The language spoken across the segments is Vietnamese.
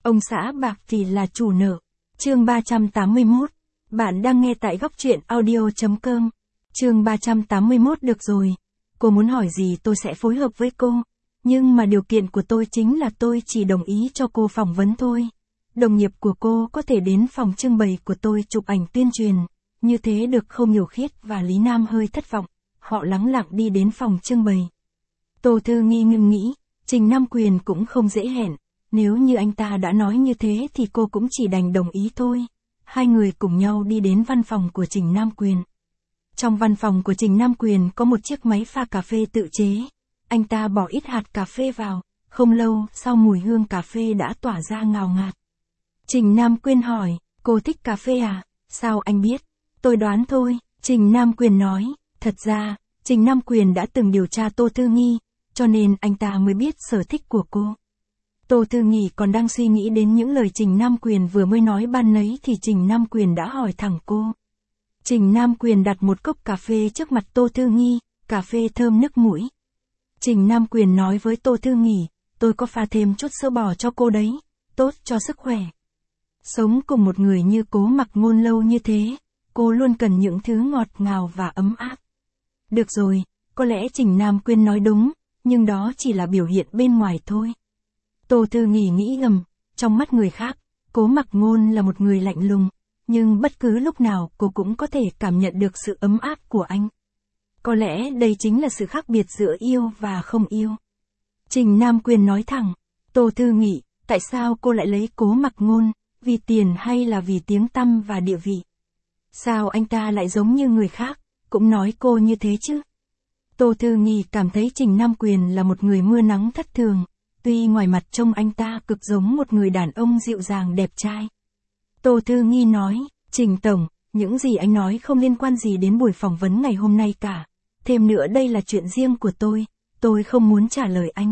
Ông xã bạc thì là chủ nợ. Chương 381. Bạn đang nghe tại góc truyện audio.com. Chương 381. Được rồi. Cô muốn hỏi gì tôi sẽ phối hợp với cô. Nhưng mà điều kiện của tôi chính là tôi chỉ đồng ý cho cô phỏng vấn thôi. Đồng nghiệp của cô có thể đến phòng trưng bày của tôi chụp ảnh tuyên truyền. Như thế được không? Hiểu Khiết và Lý Nam hơi thất vọng. Họ lắng lặng đi đến phòng trưng bày. Tô Thư Nghi ngâm nghĩ, Trình Nam Quyền cũng không dễ hẹn. Nếu như anh ta đã nói như thế thì cô cũng chỉ đành đồng ý thôi. Hai người cùng nhau đi đến văn phòng của Trình Nam Quyền. Trong văn phòng của Trình Nam Quyền có một chiếc máy pha cà phê tự chế. Anh ta bỏ ít hạt cà phê vào, không lâu sau mùi hương cà phê đã tỏa ra ngào ngạt. Trình Nam Quyền hỏi, cô thích cà phê à? Sao anh biết? Tôi đoán thôi, Trình Nam Quyền nói. Thật ra, Trình Nam Quyền đã từng điều tra Tô Thư Nghi, cho nên anh ta mới biết sở thích của cô. Tô Thư Nghi còn đang suy nghĩ đến những lời Trình Nam Quyền vừa mới nói ban nấy thì Trình Nam Quyền đã hỏi thẳng cô. Trình Nam Quyền đặt một cốc cà phê trước mặt Tô Thư Nghi, cà phê thơm nức mũi. Trình Nam Quyền nói với Tô Thư Nghi, tôi có pha thêm chút sữa bò cho cô đấy, tốt cho sức khỏe. Sống cùng một người như Cố Mặc Ngôn lâu như thế, cô luôn cần những thứ ngọt ngào và ấm áp. Được rồi, có lẽ Trình Nam Quyền nói đúng, nhưng đó chỉ là biểu hiện bên ngoài thôi. Tô Thư Nghi nghĩ ngầm, trong mắt người khác, Cố Mặc Ngôn là một người lạnh lùng, nhưng bất cứ lúc nào cô cũng có thể cảm nhận được sự ấm áp của anh. Có lẽ đây chính là sự khác biệt giữa yêu và không yêu. Trình Nam Quyền nói thẳng, Tô Thư Nghi, tại sao cô lại lấy Cố Mặc Ngôn, vì tiền hay là vì tiếng tăm và địa vị? Sao anh ta lại giống như người khác, cũng nói cô như thế chứ? Tô Thư Nghi cảm thấy Trình Nam Quyền là một người mưa nắng thất thường, tuy ngoài mặt trông anh ta cực giống một người đàn ông dịu dàng đẹp trai. Tô Thư Nghi nói, Trình Tổng, những gì anh nói không liên quan gì đến buổi phỏng vấn ngày hôm nay cả. Thêm nữa đây là chuyện riêng của tôi không muốn trả lời anh.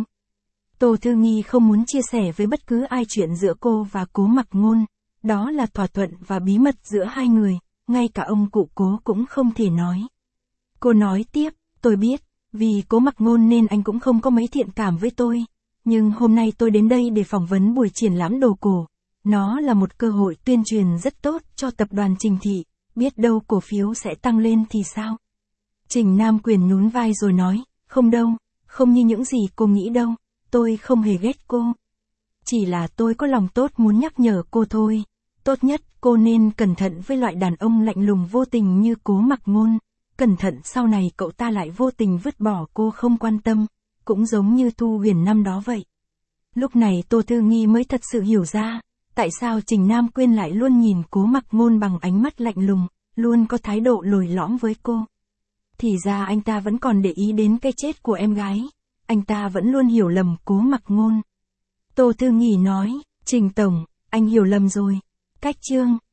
Tô Thư Nghi không muốn chia sẻ với bất cứ ai chuyện giữa cô và Cố Mặc Ngôn. Đó là thỏa thuận và bí mật giữa hai người, ngay cả ông cụ Cố cũng không thể nói. Cô nói tiếp, tôi biết, vì Cố Mặc Ngôn nên anh cũng không có mấy thiện cảm với tôi. Nhưng hôm nay tôi đến đây để phỏng vấn buổi triển lãm đồ cổ. Nó là một cơ hội tuyên truyền rất tốt cho tập đoàn Trình Thị, biết đâu cổ phiếu sẽ tăng lên thì sao? Trình Nam Quyền nhún vai rồi nói, không đâu, không như những gì cô nghĩ đâu, tôi không hề ghét cô. Chỉ là tôi có lòng tốt muốn nhắc nhở cô thôi. Tốt nhất cô nên cẩn thận với loại đàn ông lạnh lùng vô tình như Cố Mặc Ngôn. Cẩn thận sau này cậu ta lại vô tình vứt bỏ cô không quan tâm, cũng giống như Thu Huyền năm đó vậy. Lúc này Tô Thư Nghi mới thật sự hiểu ra, tại sao Trình Nam Quyền lại luôn nhìn Cố Mặc Ngôn bằng ánh mắt lạnh lùng, luôn có thái độ lồi lõm với cô. Thì ra anh ta vẫn còn để ý đến cái chết của em gái, anh ta vẫn luôn hiểu lầm Cố Mặc Ngôn. Tô Thư Nghi nói, Trình Tổng, anh hiểu lầm rồi. Cách chương